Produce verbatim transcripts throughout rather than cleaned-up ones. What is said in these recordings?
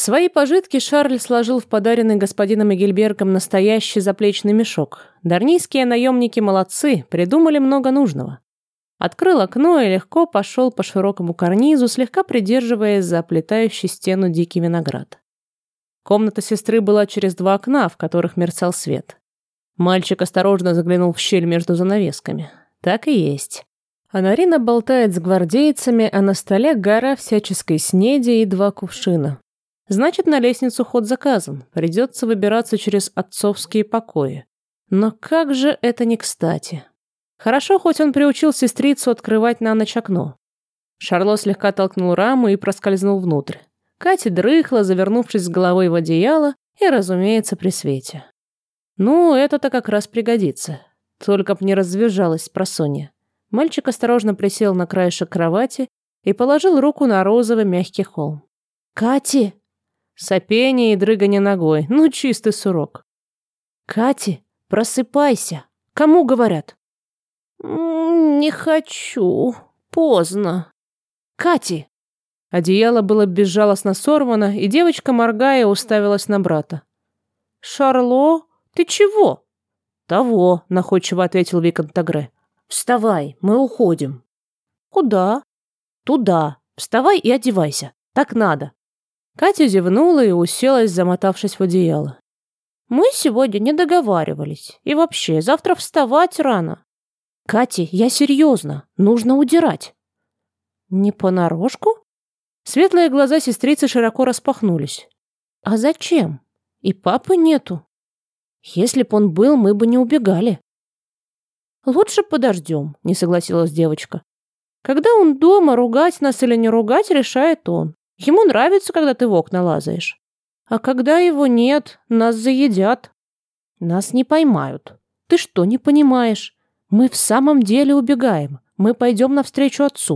Свои пожитки Шарль сложил в подаренный господином Эгельбергом настоящий заплечный мешок. Дарнийские наемники молодцы, придумали много нужного. Открыл окно и легко пошел по широкому карнизу, слегка придерживаясь за оплетающий стену дикий виноград. Комната сестры была через два окна, в которых мерцал свет. Мальчик осторожно заглянул в щель между занавесками. Так и есть. Анарина болтает с гвардейцами, а на столе гора всяческой снеди и два кувшина. Значит, на лестницу ход заказан. Придется выбираться через отцовские покои. Но как же это не кстати. Хорошо, хоть он приучил сестрицу открывать на ночь окно. Шарло слегка толкнул раму и проскользнул внутрь. Катя дрыхла, завернувшись с головой в одеяло, и, разумеется, при свете. Ну, это-то как раз пригодится. Только б не развизжалась спросонья. Мальчик осторожно присел на краешек кровати и положил руку на розовый мягкий холм. «Кати!» Сопение и дрыганье ногой. Ну, чистый сурок. «Кати, просыпайся! Кому говорят?» «Не хочу. Поздно». «Кати!» Одеяло было безжалостно сорвано, и девочка, моргая, уставилась на брата. «Шарло, ты чего?» «Того», — находчиво ответил Виконт Тагре. «Вставай, мы уходим». «Куда?» «Туда. Вставай и одевайся. Так надо». Катя зевнула и уселась, замотавшись в одеяло. «Мы сегодня не договаривались. И вообще, завтра вставать рано». «Катя, я серьезно. Нужно удирать». «Не понарошку?» Светлые глаза сестрицы широко распахнулись. «А зачем? И папы нету. Если б он был, мы бы не убегали». «Лучше подождем», — не согласилась девочка. «Когда он дома, ругать нас или не ругать, решает он. Ему нравится, когда ты в окна лазаешь. А когда его нет, нас заедят. Нас не поймают. Ты что, не понимаешь? Мы в самом деле убегаем. Мы пойдем навстречу отцу».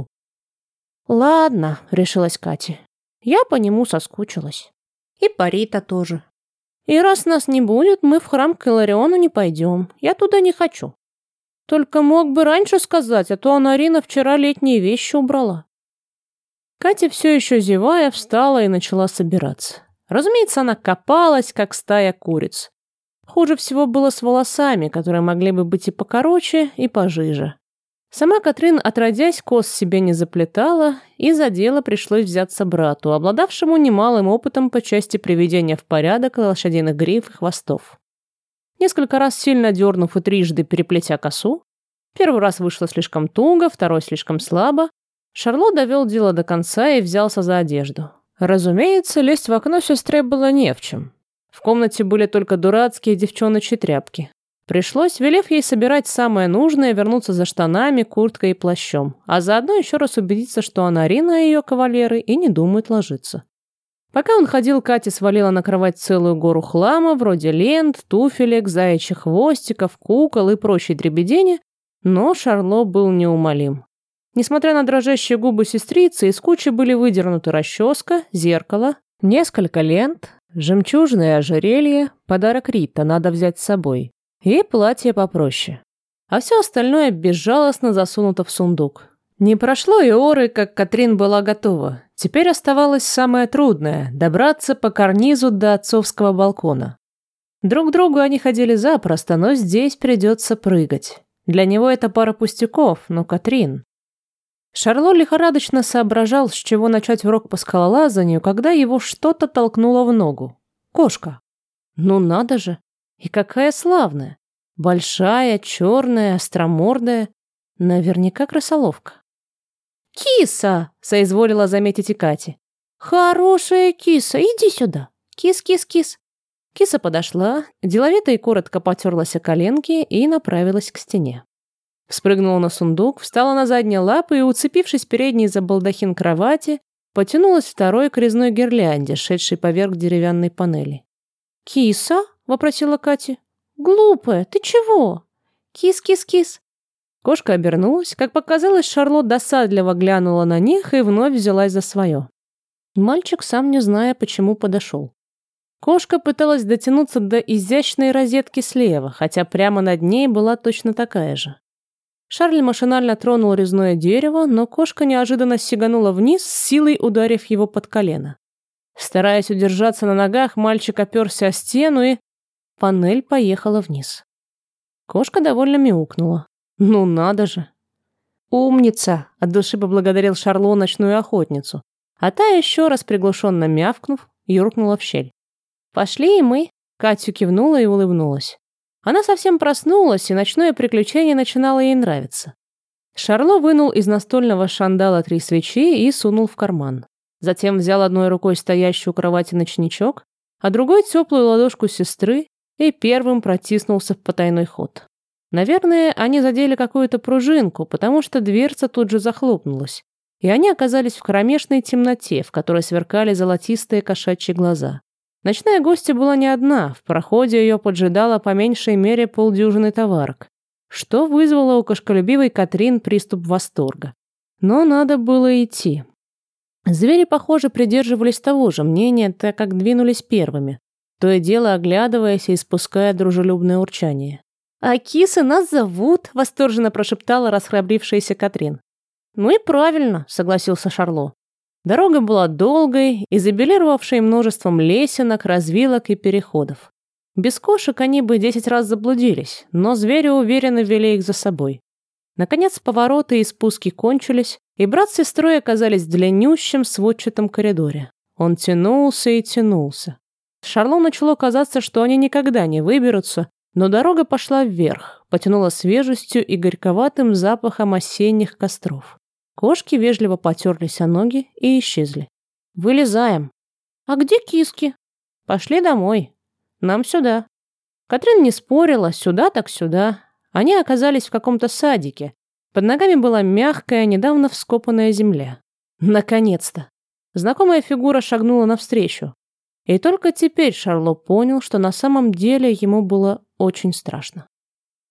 «Ладно», — решилась Катя. «Я по нему соскучилась. И по Рита тоже. И раз нас не будет, мы в храм к Илариону не пойдем. Я туда не хочу. Только мог бы раньше сказать, а то Анарина вчера летние вещи убрала». Катя, все еще зевая, встала и начала собираться. Разумеется, она копалась, как стая куриц. Хуже всего было с волосами, которые могли бы быть и покороче, и пожиже. Сама Катрин, отродясь, кос себе не заплетала, и за дело пришлось взяться брату, обладавшему немалым опытом по части приведения в порядок лошадиных гриф и хвостов. Несколько раз сильно дернув и трижды переплетя косу, первый раз вышло слишком туго, второй слишком слабо, Шарло довел дело до конца и взялся за одежду. Разумеется, лезть в окно сестре было не в чем. В комнате были только дурацкие девчоночьи тряпки. Пришлось, велев ей собирать самое нужное, вернуться за штанами, курткой и плащом, а заодно еще раз убедиться, что Анарина и ее кавалеры и не думают ложиться. Пока он ходил, Катя свалила на кровать целую гору хлама, вроде лент, туфелек, заячьих хвостиков, кукол и прочей дребедени, но Шарло был неумолим. Несмотря на дрожащие губы сестрицы, из кучи были выдернуты расческа, зеркало, несколько лент, жемчужное ожерелье, подарок Рита, надо взять с собой, и платье попроще. А все остальное безжалостно засунуто в сундук. Не прошло и оры, как Катрин была готова. Теперь оставалось самое трудное – добраться по карнизу до отцовского балкона. Друг к другу они ходили запросто, но здесь придется прыгать. Для него это пара пустяков, но Катрин... Шарло лихорадочно соображал, с чего начать урок по скалолазанию, когда его что-то толкнуло в ногу. Кошка. Ну надо же. И какая славная. Большая, черная, остромордая. Наверняка крысоловка. «Киса!» — соизволила заметить и Катя. «Хорошая киса, иди сюда. Кис-кис-кис». Киса подошла, деловито и коротко потерлась о коленки и направилась к стене. Вспрыгнула на сундук, встала на задние лапы и, уцепившись передней за балдахин кровати, потянулась второй к резной гирлянде, шедшей поверх деревянной панели. «Киса?» — вопросила Катя. «Глупая, ты чего?» «Кис-кис-кис». Кошка обернулась. Как показалось, Шарло досадливо глянула на них и вновь взялась за свое. Мальчик, сам не зная, почему, подошел. Кошка пыталась дотянуться до изящной розетки слева, хотя прямо над ней была точно такая же. Шарль машинально тронул резное дерево, но кошка неожиданно сиганула вниз, с силой ударив его под колено. Стараясь удержаться на ногах, мальчик оперся о стену, и панель поехала вниз. Кошка довольно мяукнула. Ну надо же. «Умница!» — от души поблагодарил Шарло ночную охотницу. А та, еще раз приглушенно мявкнув, юркнула в щель. «Пошли и мы!» — Катю кивнула и улыбнулась. Она совсем проснулась, и ночное приключение начинало ей нравиться. Шарло вынул из настольного шандала три свечи и сунул в карман. Затем взял одной рукой стоящую у кровати ночничок, а другой теплую ладошку сестры и первым протиснулся в потайной ход. Наверное, они задели какую-то пружинку, потому что дверца тут же захлопнулась, и они оказались в кромешной темноте, в которой сверкали золотистые кошачьи глаза. Ночная гостья была не одна, в проходе ее поджидала по меньшей мере полдюжины товарок, что вызвало у кошколюбивой Катрин приступ восторга. Но надо было идти. Звери, похоже, придерживались того же мнения, так как двинулись первыми, то и дело оглядываясь и испуская дружелюбное урчание. «А кисы нас зовут!» — восторженно прошептала расхрабрившаяся Катрин. «Ну и правильно», — согласился Шарло. Дорога была долгой, изобилировавшей множеством лесенок, развилок и переходов. Без кошек они бы десять раз заблудились, но звери уверенно вели их за собой. Наконец повороты и спуски кончились, и брат с сестрой оказались в длиннющем сводчатом коридоре. Он тянулся и тянулся. Шарло начало казаться, что они никогда не выберутся, но дорога пошла вверх, потянула свежестью и горьковатым запахом осенних костров. Кошки вежливо потерлись о ноги и исчезли. «Вылезаем». «А где киски?» «Пошли домой. Нам сюда». Катрин не спорила, сюда так сюда. Они оказались в каком-то садике. Под ногами была мягкая, недавно вскопанная земля. Наконец-то! Знакомая фигура шагнула навстречу. И только теперь Шарло понял, что на самом деле ему было очень страшно.